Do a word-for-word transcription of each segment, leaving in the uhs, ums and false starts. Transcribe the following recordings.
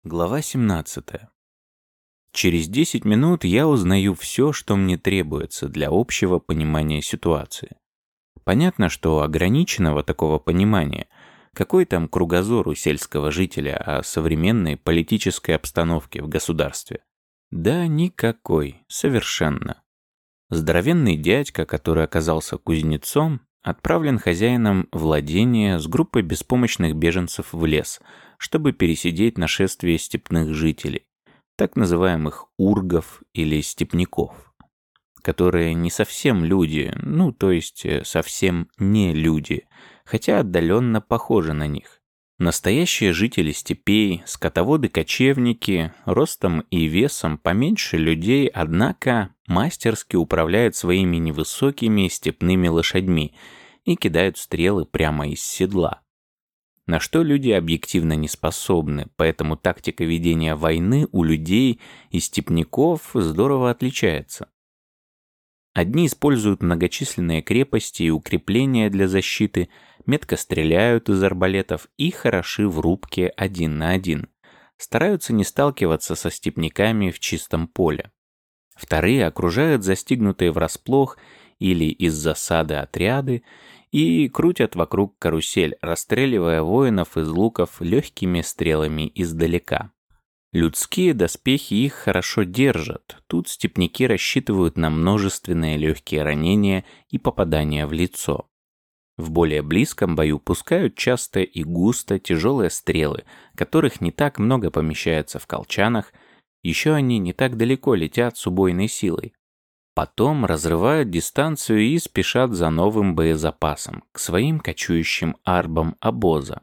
Глава семнадцатая. Через десять минут я узнаю все, что мне требуется для общего понимания ситуации. Понятно, что ограниченного такого понимания, какой там кругозор у сельского жителя о современной политической обстановке в государстве? Да никакой, совершенно. Здоровенный дядька, который оказался кузнецом, отправлен хозяином владения с группой беспомощных беженцев в лес, чтобы пересидеть нашествие степных жителей, так называемых ургов или степняков, которые не совсем люди, ну, то есть совсем не люди, хотя отдаленно похожи на них. Настоящие жители степей, скотоводы-кочевники, ростом и весом поменьше людей, однако мастерски управляют своими невысокими степными лошадьми и кидают стрелы прямо из седла. На что люди объективно не способны, поэтому тактика ведения войны у людей и степняков здорово отличается. Одни используют многочисленные крепости и укрепления для защиты, метко стреляют из арбалетов и хороши в рубке один на один. Стараются не сталкиваться со степняками в чистом поле. Вторые окружают застигнутые врасплох или из засады отряды и крутят вокруг карусель, расстреливая воинов из луков легкими стрелами издалека. Людские доспехи их хорошо держат, тут степняки рассчитывают на множественные легкие ранения и попадания в лицо. В более близком бою пускают часто и густо тяжелые стрелы, которых не так много помещается в колчанах, еще они не так далеко летят с убойной силой. Потом разрывают дистанцию и спешат за новым боезапасом к своим кочующим арбам обоза.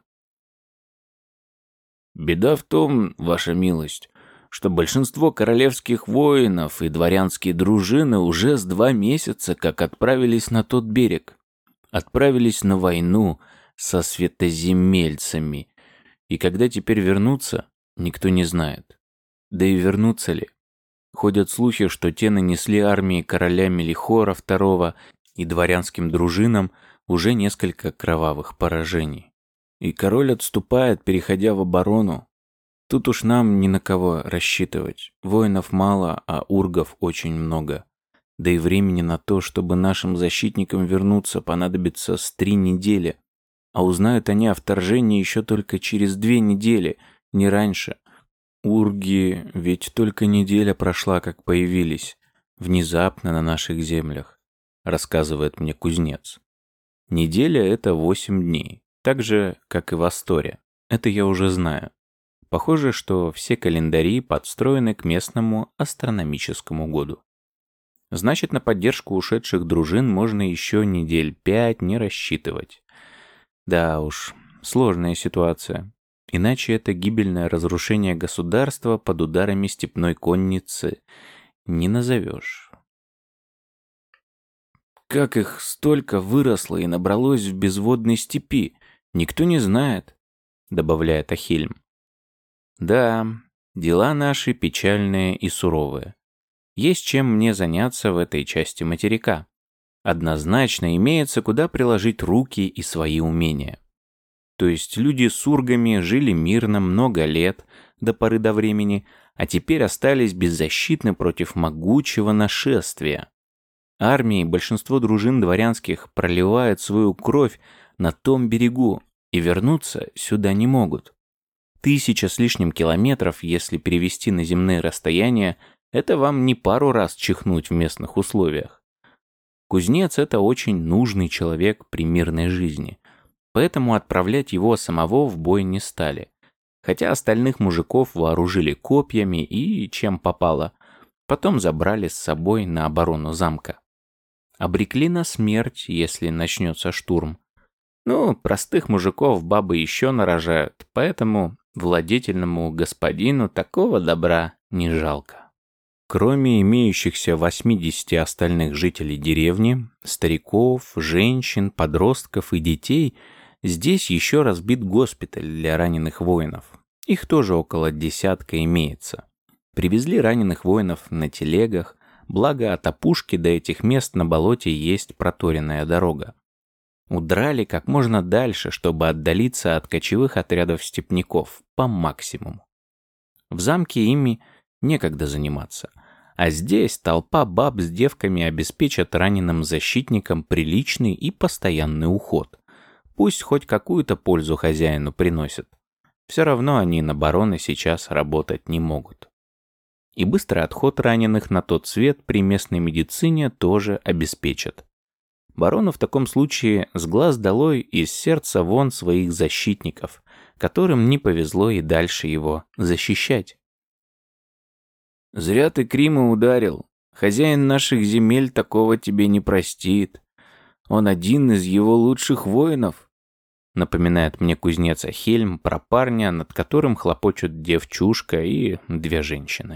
«Беда в том, ваша милость, что большинство королевских воинов и дворянские дружины уже с два месяца как отправились на тот берег. Отправились на войну со светоземельцами. И когда теперь вернутся, никто не знает. Да и вернутся ли? Ходят слухи, что те нанесли армии короля Мелихора второго и дворянским дружинам уже несколько кровавых поражений. И король отступает, переходя в оборону. Тут уж нам ни на кого рассчитывать. Воинов мало, а ургов очень много. Да и времени на то, чтобы нашим защитникам вернуться, понадобится с три недели. А узнают они о вторжении еще только через две недели, не раньше. Урги, ведь только неделя прошла, как появились. Внезапно на наших землях, рассказывает мне кузнец. Неделя — это восемь дней. Так же, как и в Асторе. Это я уже знаю. Похоже, что все календари подстроены к местному астрономическому году. Значит, на поддержку ушедших дружин можно еще недель пять не рассчитывать. Да уж, сложная ситуация. Иначе это гибельное разрушение государства под ударами степной конницы не назовешь. Как их столько выросло и набралось в безводной степи? Никто не знает, добавляет Ахильм. Да, дела наши печальные и суровые. Есть чем мне заняться в этой части материка. Однозначно имеется куда приложить руки и свои умения. То есть люди с ургами жили мирно много лет, до поры до времени, а теперь остались беззащитны против могучего нашествия. Армии и большинство дружин дворянских проливают свою кровь на том берегу и вернуться сюда не могут. Тысяча с лишним километров, если перевести на земные расстояния, это вам не пару раз чихнуть в местных условиях. Кузнец — это очень нужный человек при мирной жизни, поэтому отправлять его самого в бой не стали. Хотя остальных мужиков вооружили копьями и чем попало, потом забрали с собой на оборону замка. Обрекли на смерть, если начнется штурм. Ну, простых мужиков бабы еще нарожают, поэтому владетельному господину такого добра не жалко. Кроме имеющихся восьмидесяти остальных жителей деревни, стариков, женщин, подростков и детей, здесь еще разбит госпиталь для раненых воинов. Их тоже около десятка имеется. Привезли раненых воинов на телегах, благо от опушки до этих мест на болоте есть проторенная дорога. Удрали как можно дальше, чтобы отдалиться от кочевых отрядов степняков по максимуму. В замке ими некогда заниматься. А здесь толпа баб с девками обеспечат раненым защитникам приличный и постоянный уход. Пусть хоть какую-то пользу хозяину приносят. Все равно они на барона сейчас работать не могут. И быстрый отход раненых на тот свет при местной медицине тоже обеспечат. Барону в таком случае с глаз долой и с сердца вон своих защитников, которым не повезло и дальше его защищать. «Зря ты Крима ударил. Хозяин наших земель такого тебе не простит. Он один из его лучших воинов», напоминает мне кузнец Ахельм про парня, над которым хлопочут девчушка и две женщины.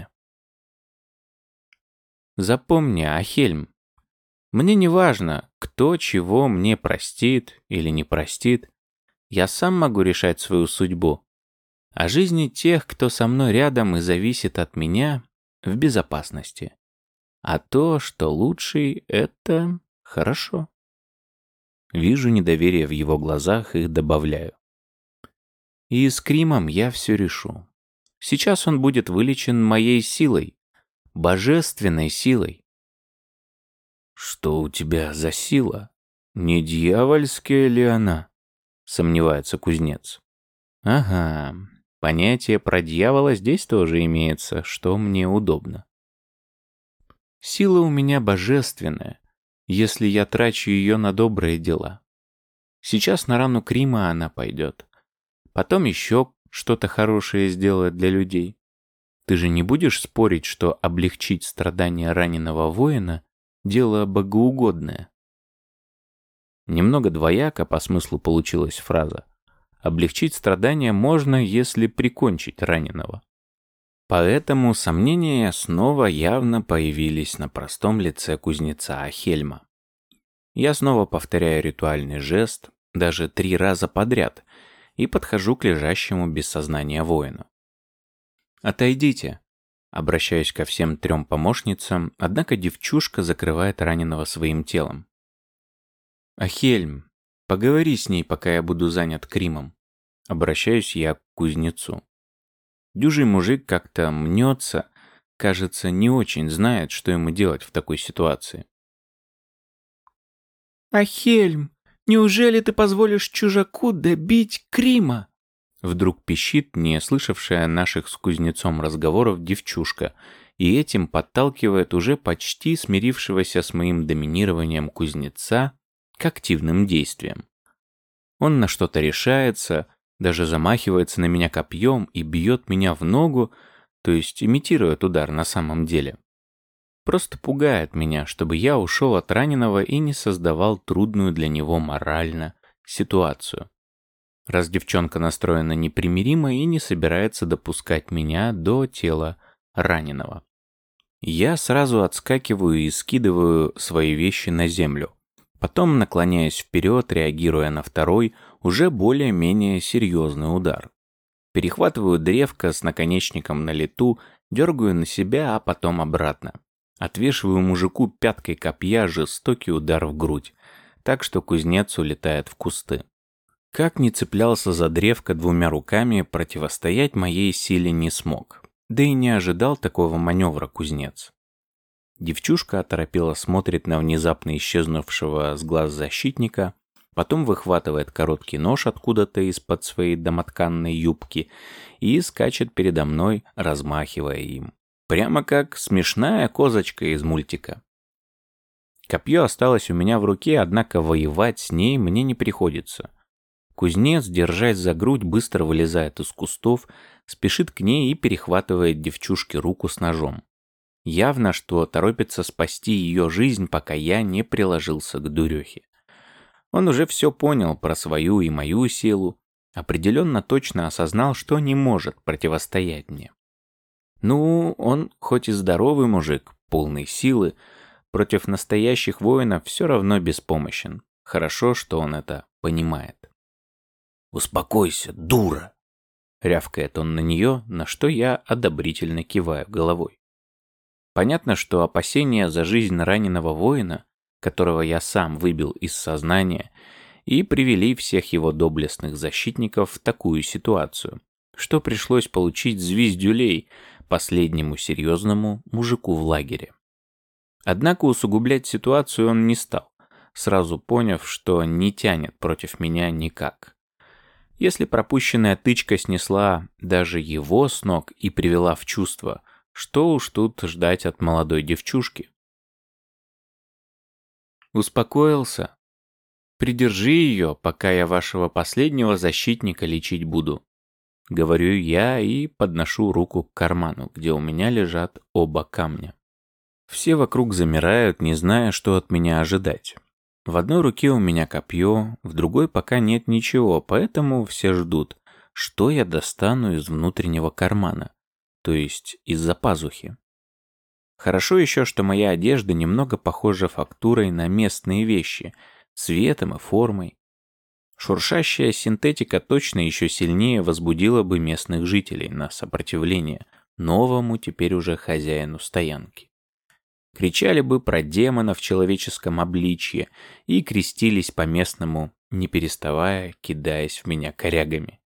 Запомни, Ахельм, мне не важно, кто чего мне простит или не простит. Я сам могу решать свою судьбу. А жизни тех, кто со мной рядом и зависит от меня, в безопасности. А то, что лучший, это хорошо. Вижу недоверие в его глазах и добавляю. И с Кримом я все решу. Сейчас он будет вылечен моей силой, божественной силой. «Что у тебя за сила? Не дьявольская ли она?» сомневается кузнец. Ага, понятие про дьявола здесь тоже имеется, что мне удобно. Сила у меня божественная, если я трачу ее на добрые дела. Сейчас на рану Крима она пойдет. Потом еще что-то хорошее сделает для людей. Ты же не будешь спорить, что облегчить страдания раненого воина – дело богоугодное? Немного двояко по смыслу получилась фраза. Облегчить страдания можно, если прикончить раненого. Поэтому сомнения снова явно появились на простом лице кузнеца Ахельма. Я снова повторяю ритуальный жест, даже три раза подряд, и подхожу к лежащему без сознания воину. «Отойдите», — обращаюсь ко всем трем помощницам, однако девчушка закрывает раненого своим телом. «Ахельм, поговори с ней, пока я буду занят Кримом», — обращаюсь я к кузнецу. Дюжий мужик как-то мнется, кажется, не очень знает, что ему делать в такой ситуации. «Ахельм, неужели ты позволишь чужаку добить Крима?» Вдруг пищит не слышавшая наших с кузнецом разговоров девчушка и этим подталкивает уже почти смирившегося с моим доминированием кузнеца к активным действиям. Он на что-то решается, даже замахивается на меня копьем и бьет меня в ногу, то есть имитирует удар на самом деле. Просто пугает меня, чтобы я ушел от раненого и не создавал трудную для него морально ситуацию. Раз девчонка настроена непримиримо и не собирается допускать меня до тела раненого. Я сразу отскакиваю и скидываю свои вещи на землю. Потом наклоняюсь вперед, реагируя на второй, уже более-менее серьезный удар. Перехватываю древко с наконечником на лету, дергаю на себя, а потом обратно. Отвешиваю мужику пяткой копья жестокий удар в грудь, так что кузнец улетает в кусты. Как ни цеплялся за древко двумя руками, противостоять моей силе не смог. Да и не ожидал такого маневра кузнец. Девчушка оторопела смотрит на внезапно исчезнувшего с глаз защитника, потом выхватывает короткий нож откуда-то из-под своей домотканной юбки и скачет передо мной, размахивая им. Прямо как смешная козочка из мультика. Копье осталось у меня в руке, однако воевать с ней мне не приходится. Кузнец, держась за грудь, быстро вылезает из кустов, спешит к ней и перехватывает девчушке руку с ножом. Явно, что торопится спасти ее жизнь, пока я не приложился к дурехе. Он уже все понял про свою и мою силу, определенно точно осознал, что не может противостоять мне. Ну, он хоть и здоровый мужик, полный силы, против настоящих воинов все равно беспомощен. Хорошо, что он это понимает. «Успокойся, дура!» Рявкает он на нее, на что я одобрительно киваю головой. Понятно, что опасения за жизнь раненого воина, которого я сам выбил из сознания, и привели всех его доблестных защитников в такую ситуацию, что пришлось получить звездюлей последнему серьезному мужику в лагере. Однако усугублять ситуацию он не стал, сразу поняв, что не тянет против меня никак. Если пропущенная тычка снесла даже его с ног и привела в чувство, что уж тут ждать от молодой девчушки? Успокоился? Придержи ее, пока я вашего последнего защитника лечить буду. Говорю я и подношу руку к карману, где у меня лежат оба камня. Все вокруг замирают, не зная, что от меня ожидать. В одной руке у меня копье, в другой пока нет ничего, поэтому все ждут, что я достану из внутреннего кармана, то есть из-за пазухи. Хорошо еще, что моя одежда немного похожа фактурой на местные вещи, цветом и формой. Шуршащая синтетика точно еще сильнее возбудила бы местных жителей на сопротивление новому теперь уже хозяину стоянки. Кричали бы про демона в человеческом обличье и крестились по-местному, не переставая, кидаясь в меня корягами.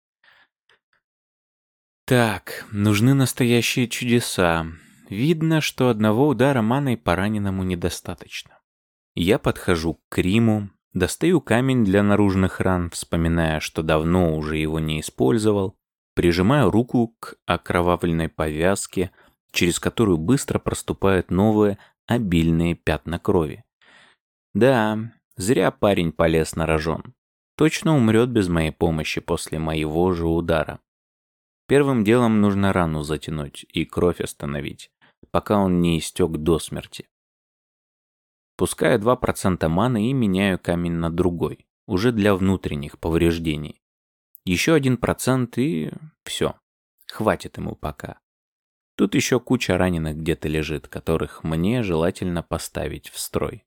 Так, нужны настоящие чудеса. Видно, что одного удара маной по раненому недостаточно. Я подхожу к Криму, достаю камень для наружных ран, вспоминая, что давно уже его не использовал, прижимаю руку к окровавленной повязке, через которую быстро проступают новые обильные пятна крови. Да, зря парень полез на рожон. Точно умрет без моей помощи после моего же удара. Первым делом нужно рану затянуть и кровь остановить, пока он не истек до смерти. Пускаю два процента маны и меняю камень на другой, уже для внутренних повреждений. Еще один процент и все. Хватит ему пока. Тут еще куча раненых где-то лежит, которых мне желательно поставить в строй.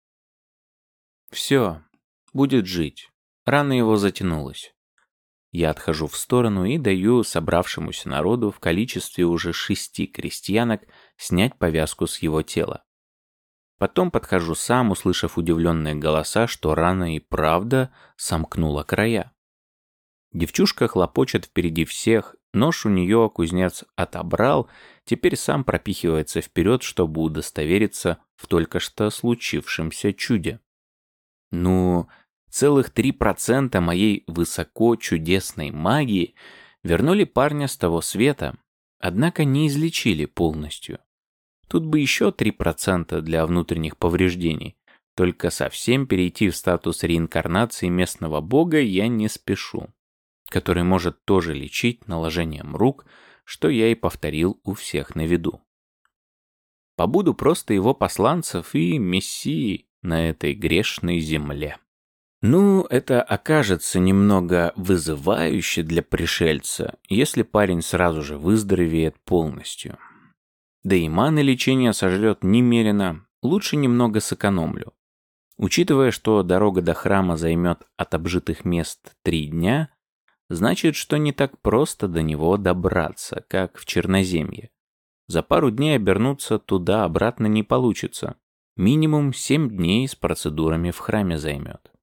Все, будет жить. Рана его затянулась. Я отхожу в сторону и даю собравшемуся народу в количестве уже шести крестьянок снять повязку с его тела. Потом подхожу сам, услышав удивленные голоса, что рана и правда сомкнула края. Девчушка хлопочет впереди всех, нож у нее кузнец отобрал, теперь сам пропихивается вперед, чтобы удостовериться в только что случившемся чуде. Ну, целых три процента моей высоко чудесной магии вернули парня с того света, однако не излечили полностью. Тут бы еще три процента для внутренних повреждений, только совсем перейти в статус реинкарнации местного бога я не спешу, который может тоже лечить наложением рук, что я и повторил у всех на виду. Побуду просто его посланцев и мессией на этой грешной земле. Ну, это окажется немного вызывающе для пришельца, если парень сразу же выздоровеет полностью. Да и маны лечения сожрет немерено, лучше немного сэкономлю. Учитывая, что дорога до храма займет от обжитых мест три дня, значит, что не так просто до него добраться, как в Черноземье. За пару дней обернуться туда-обратно не получится. Минимум семь дней с процедурами в храме займет.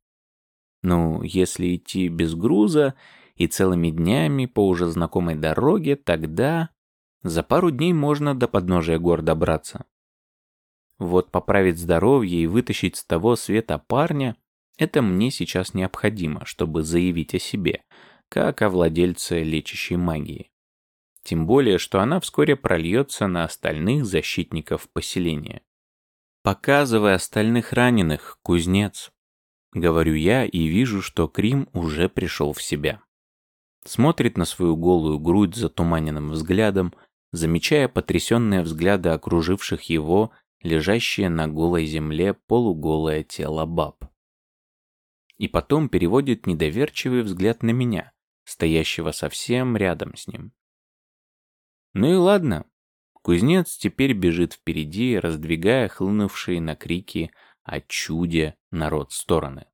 Ну, если идти без груза и целыми днями по уже знакомой дороге, тогда за пару дней можно до подножия гор добраться. Вот поправить здоровье и вытащить с того света парня – это мне сейчас необходимо, чтобы заявить о себе, как о владельце лечащей магии. Тем более, что она вскоре прольется на остальных защитников поселения. «Показывай остальных раненых, кузнец», — говорю я и вижу, что Крим уже пришел в себя. Смотрит на свою голую грудь затуманенным взглядом, замечая потрясенные взгляды окруживших его, лежащее на голой земле полуголое тело баб. И потом переводит недоверчивый взгляд на меня, стоящего совсем рядом с ним. Ну и ладно. Кузнец теперь бежит впереди, раздвигая хлынувшие на крики о чуде народ в стороны.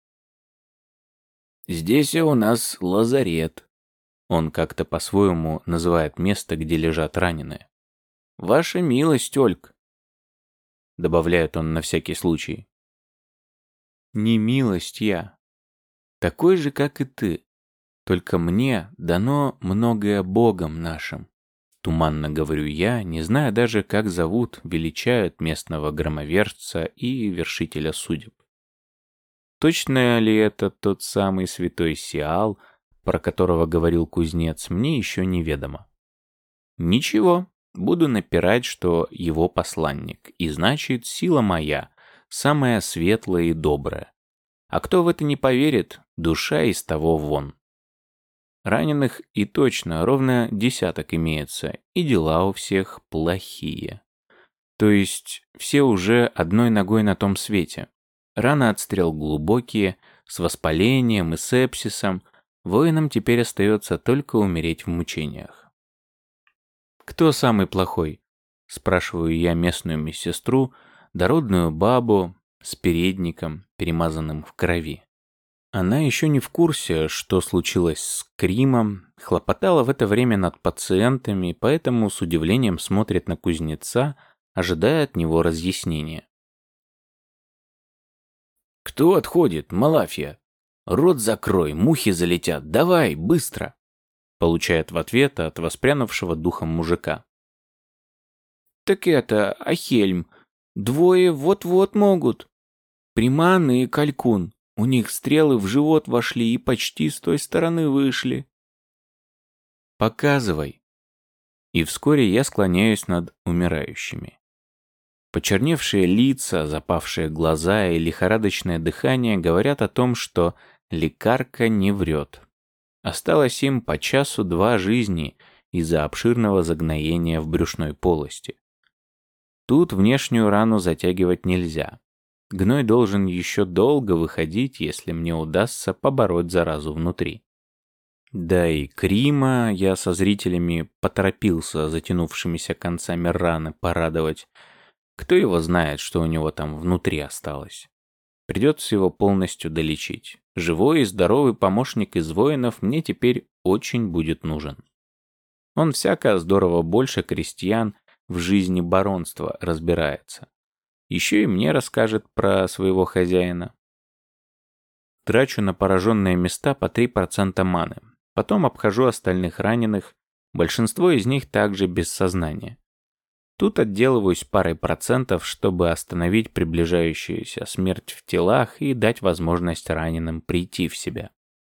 «Здесь у нас лазарет». Он как-то по-своему называет место, где лежат раненые. «Ваша милость, Ольг», — добавляет он на всякий случай. «Не милость я. Такой же, как и ты. Только мне дано многое Богом нашим. Туманно говорю я, не зная даже, как зовут, величают местного громовержца и вершителя судеб. Точно ли это тот самый святой Сиал, про которого говорил кузнец, мне еще неведомо. Ничего, буду напирать, что его посланник, и значит, сила моя, самая светлая и добрая. А кто в это не поверит, душа из того вон. Раненых и точно ровно десяток имеется, и дела у всех плохие. То есть все уже одной ногой на том свете. Раны от стрел глубокие, с воспалением и сепсисом. Воинам теперь остается только умереть в мучениях. «Кто самый плохой?» – спрашиваю я местную медсестру, дородную бабу с передником, перемазанным в крови. Она еще не в курсе, что случилось с Кримом, хлопотала в это время над пациентами, поэтому с удивлением смотрит на кузнеца, ожидая от него разъяснения. «Кто отходит, Малафья? Рот закрой, мухи залетят, давай, быстро!» Получает в ответ от воспрянувшего духом мужика. «Так это, Ахельм, двое вот-вот могут. Приман и Калькун. У них стрелы в живот вошли и почти с той стороны вышли». «Показывай». И вскоре я склоняюсь над умирающими. Почерневшие лица, запавшие глаза и лихорадочное дыхание говорят о том, что лекарка не врет. Осталось им по часу-два жизни из-за обширного загноения в брюшной полости. Тут внешнюю рану затягивать нельзя. Гной должен еще долго выходить, если мне удастся побороть заразу внутри. Да и Крима я со зрителями поторопился затянувшимися концами раны порадовать. Кто его знает, что у него там внутри осталось. Придется его полностью долечить. Живой и здоровый помощник из воинов мне теперь очень будет нужен. Он всяко здорово больше крестьян в жизни баронства разбирается. Еще и мне расскажет про своего хозяина. Трачу на пораженные места по три процента маны. Потом обхожу остальных раненых. Большинство из них также без сознания. Тут отделываюсь парой процентов, чтобы остановить приближающуюся смерть в телах и дать возможность раненым прийти в себя.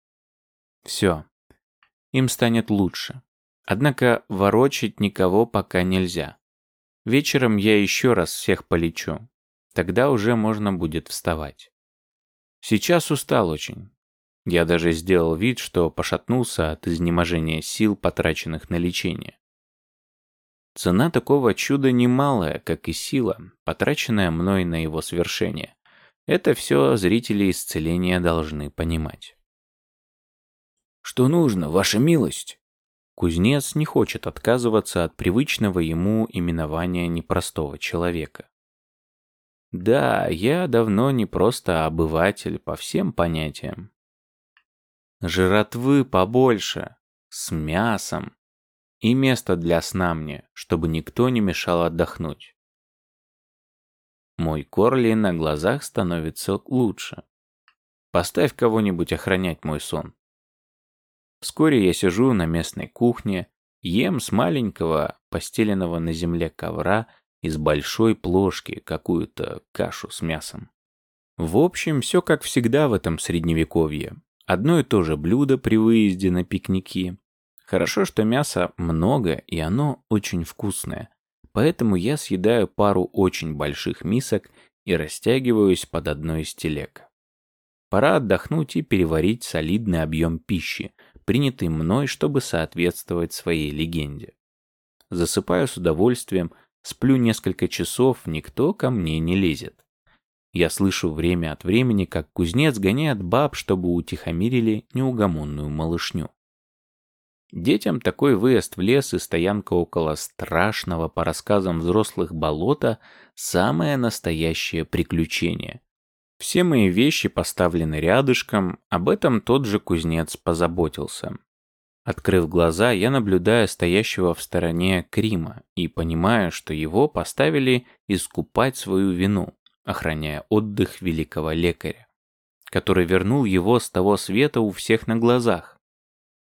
Все. Им станет лучше. Однако ворочать никого пока нельзя. Вечером я еще раз всех полечу. Тогда уже можно будет вставать. Сейчас устал очень. Я даже сделал вид, что пошатнулся от изнеможения сил, потраченных на лечение. Цена такого чуда немалая, как и сила, потраченная мной на его свершение. Это все зрители исцеления должны понимать. «Что нужно, ваша милость?» Кузнец не хочет отказываться от привычного ему именования непростого человека. Да, я давно не просто обыватель по всем понятиям. Жратвы побольше, с мясом. И место для сна мне, чтобы никто не мешал отдохнуть. Мой Корли на глазах становится лучше. Поставь кого-нибудь охранять мой сон. Вскоре я сижу на местной кухне, ем с маленького, постеленного на земле ковра из большой плошки какую-то кашу с мясом. В общем, все как всегда в этом средневековье. Одно и то же блюдо при выезде на пикники. Хорошо, что мяса много, и оно очень вкусное. Поэтому я съедаю пару очень больших мисок и растягиваюсь под одной из телег. Пора отдохнуть и переварить солидный объем пищи, принятый мной, чтобы соответствовать своей легенде. Засыпаю с удовольствием, сплю несколько часов, никто ко мне не лезет. Я слышу время от времени, как кузнец гоняет баб, чтобы утихомирили неугомонную малышню. Детям такой выезд в лес и стоянка около страшного, по рассказам взрослых, болота – самое настоящее приключение. Все мои вещи поставлены рядышком, об этом тот же кузнец позаботился. Открыв глаза, я наблюдаю стоящего в стороне Крима и понимаю, что его поставили искупать свою вину, охраняя отдых великого лекаря, который вернул его с того света у всех на глазах.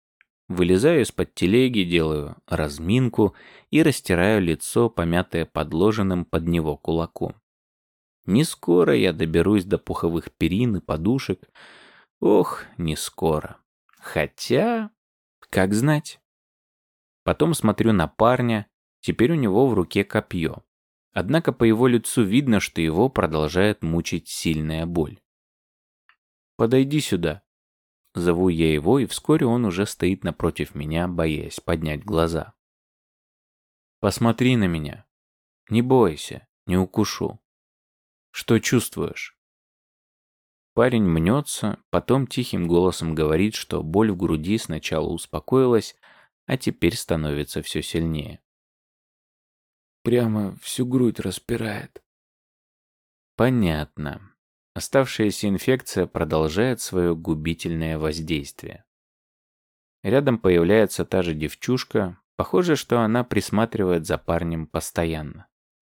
Вылезаю из-под телеги, делаю разминку и растираю лицо, помятое подложенным под него кулаком. Не скоро я доберусь до пуховых перин и подушек. Ох, не скоро. Хотя, как знать. Потом смотрю на парня, теперь у него в руке копье. Однако по его лицу видно, что его продолжает мучить сильная боль. «Подойди сюда». Зову я его, и вскоре он уже стоит напротив меня, боясь поднять глаза. «Посмотри на меня. Не бойся, не укушу. Что чувствуешь?» Парень мнется, потом тихим голосом говорит, что боль в груди сначала успокоилась, а теперь становится все сильнее. Прямо всю грудь распирает. Понятно. Оставшаяся инфекция продолжает свое губительное воздействие. Рядом появляется та же девчушка, похоже, что она присматривает за парнем постоянно.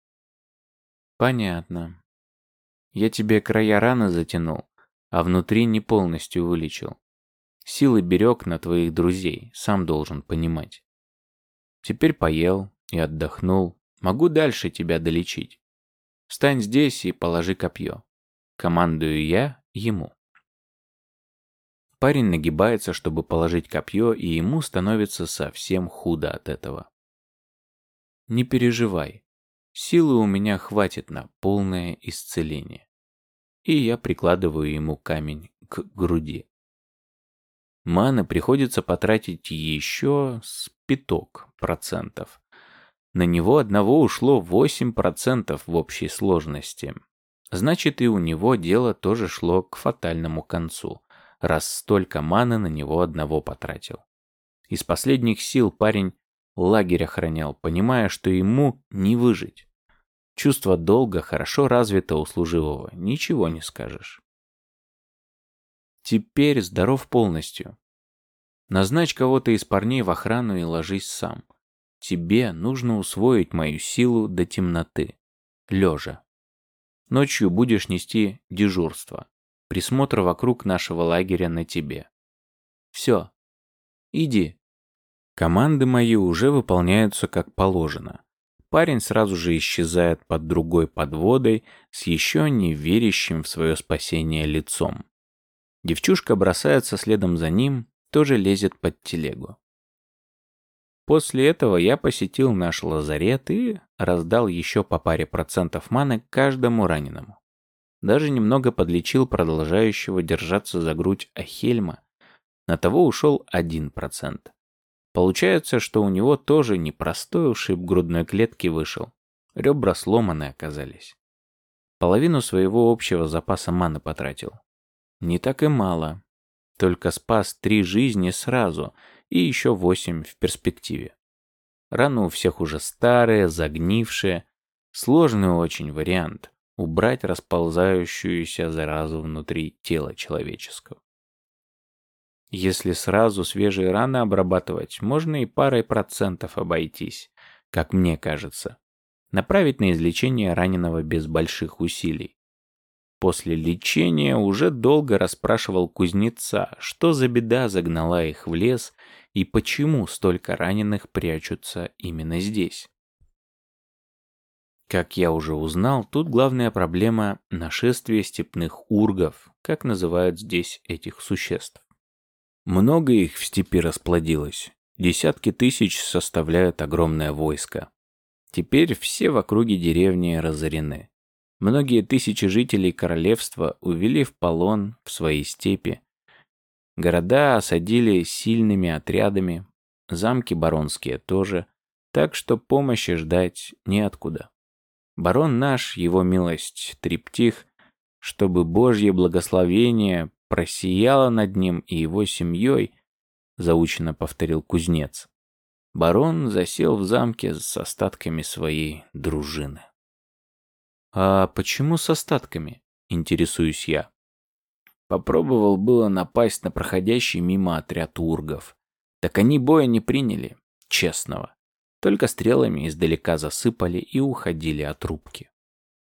Понятно. Я тебе края раны затянул, а внутри не полностью вылечил. Силы берег на твоих друзей, сам должен понимать. Теперь поел и отдохнул, могу дальше тебя долечить. Встань здесь и положи копье. Командую я ему. Парень нагибается, чтобы положить копье, и ему становится совсем худо от этого. Не переживай, силы у меня хватит на полное исцеление. И я прикладываю ему камень к груди. Маны приходится потратить еще с пяток процентов. На него одного ушло восемь процентов в общей сложности. Значит, и у него дело тоже шло к фатальному концу, раз столько маны на него одного потратил. Из последних сил парень лагерь охранял, понимая, что ему не выжить. Чувство долга хорошо развито у служивого, ничего не скажешь. Теперь здоров полностью. Назначь кого-то из парней в охрану и ложись сам. Тебе нужно усвоить мою силу до темноты, лежа. Ночью будешь нести дежурство, присмотр вокруг нашего лагеря на тебе. Все, иди. Команды мои уже выполняются как положено. Парень сразу же исчезает под другой подводой с еще не верящим в свое спасение лицом. Девчушка бросается следом за ним, тоже лезет под телегу. После этого я посетил наш лазарет и раздал еще по паре процентов маны каждому раненому. Даже немного подлечил продолжающего держаться за грудь Ахельма. На того ушел один процент. Получается, что у него тоже непростой ушиб грудной клетки вышел. Ребра сломаны оказались. Половину своего общего запаса маны потратил. Не так и мало. Только спас три жизни сразу и еще восемь в перспективе. Раны у всех уже старые, загнившие. Сложный очень вариант – убрать расползающуюся заразу внутри тела человеческого. Если сразу свежие раны обрабатывать, можно и парой процентов обойтись, как мне кажется. Направить на излечение раненого без больших усилий. После лечения уже долго расспрашивал кузнеца, что за беда загнала их в лес и почему столько раненых прячутся именно здесь. Как я уже узнал, тут главная проблема – нашествие степных ургов, как называют здесь этих существ. Много их в степи расплодилось, десятки тысяч составляют огромное войско. Теперь все в округе деревни разорены. Многие тысячи жителей королевства увели в полон в свои степи. Города осадили сильными отрядами, замки баронские тоже, так что помощи ждать неоткуда. Барон наш, его милость Триптих, чтобы Божье благословение просияло над ним и его семьей, заучено повторил кузнец. Барон засел в замке с остатками своей дружины. «А почему с остатками?» – интересуюсь я. Попробовал было напасть на проходящий мимо отряд ургов. Так они боя не приняли, честного. Только стрелами издалека засыпали и уходили от рубки.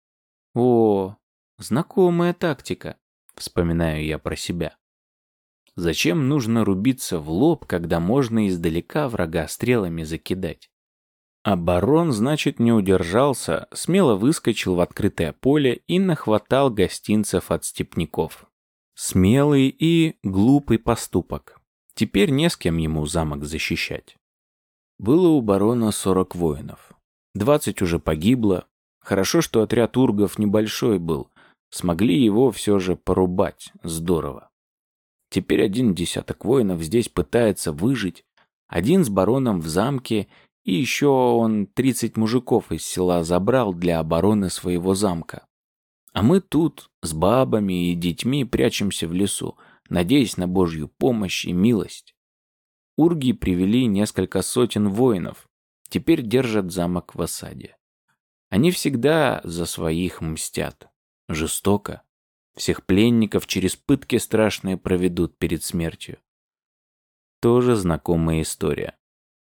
«О, знакомая тактика», – вспоминаю я про себя. Зачем нужно рубиться в лоб, когда можно издалека врага стрелами закидать? А барон, значит, не удержался, смело выскочил в открытое поле и нахватал гостинцев от степняков. Смелый и глупый поступок. Теперь не с кем ему замок защищать. Было у барона сорок воинов. Двадцать уже погибло. Хорошо, что отряд ургов небольшой был. Смогли его все же порубать. Здорово. Теперь один десяток воинов здесь пытается выжить. Один с бароном в замке. И еще он тридцать мужиков из села забрал для обороны своего замка. А мы тут с бабами и детьми прячемся в лесу, надеясь на Божью помощь и милость. Урги привели несколько сотен воинов, теперь держат замок в осаде. Они всегда за своих мстят. Жестоко. Всех пленников через пытки страшные проведут перед смертью. Тоже знакомая история.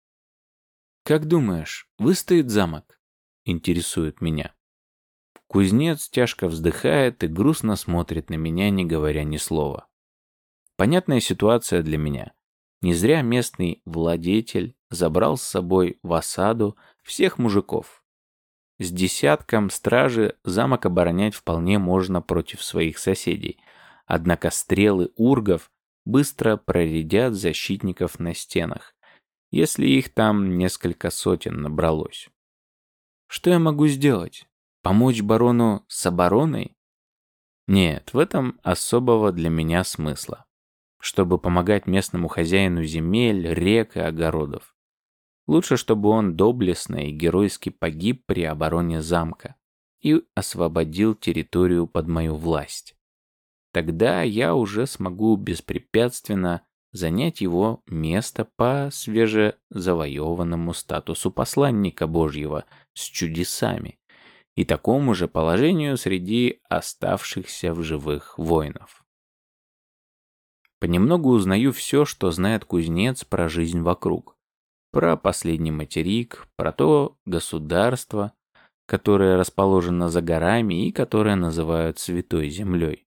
«Как думаешь, выстоит замок?» — интересует меня. Кузнец тяжко вздыхает и грустно смотрит на меня, не говоря ни слова. Понятная ситуация для меня. Не зря местный владетель забрал с собой в осаду всех мужиков. С десятком стражи замок оборонять вполне можно против своих соседей, однако стрелы ургов быстро проредят защитников на стенах, если их там несколько сотен набралось. Что я могу сделать? Помочь барону с обороной? Нет, в этом особого для меня смысла. Чтобы помогать местному хозяину земель, рек и огородов. Лучше, чтобы он доблестно и геройски погиб при обороне замка и освободил территорию под мою власть. Тогда я уже смогу беспрепятственно занять его место по свежезавоеванному статусу посланника Божьего с чудесами и такому же положению среди оставшихся в живых воинов. Понемногу узнаю все, что знает кузнец про жизнь вокруг. Про последний материк, про то государство, которое расположено за горами и которое называют Святой Землей.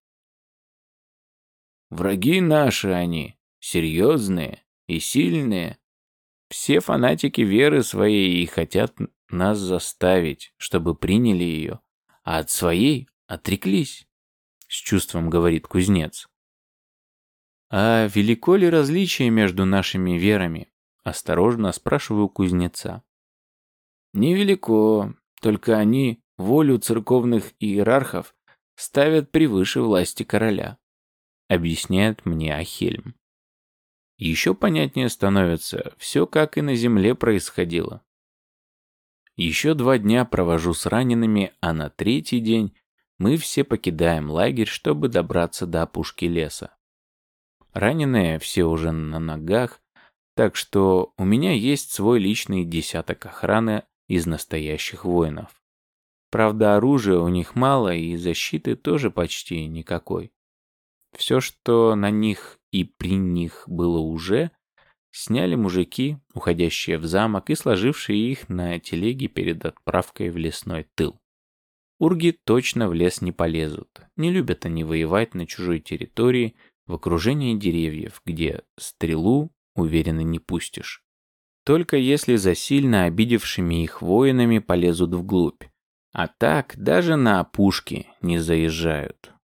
Враги наши они, серьезные и сильные. Все фанатики веры своей и хотят нас заставить, чтобы приняли ее, а от своей отреклись, с чувством говорит кузнец. А велико ли различие между нашими верами? Осторожно спрашиваю кузнеца. Невелико, только они волю церковных иерархов ставят превыше власти короля, объясняет мне Ахельм. Еще понятнее становится все, как и на земле происходило. Еще два дня провожу с ранеными, а на третий день мы все покидаем лагерь, чтобы добраться до опушки леса. Раненые все уже на ногах, так что у меня есть свой личный десяток охраны из настоящих воинов. Правда, оружия у них мало и защиты тоже почти никакой. Все, что на них и при них было уже, сняли мужики, уходящие в замок и сложившие их на телеге перед отправкой в лесной тыл. Урги точно в лес не полезут, не любят они воевать на чужой территории в окружении деревьев, где стрелу уверенно не пустишь. Только если за сильно обидевшими их воинами полезут вглубь, а так даже на опушки не заезжают.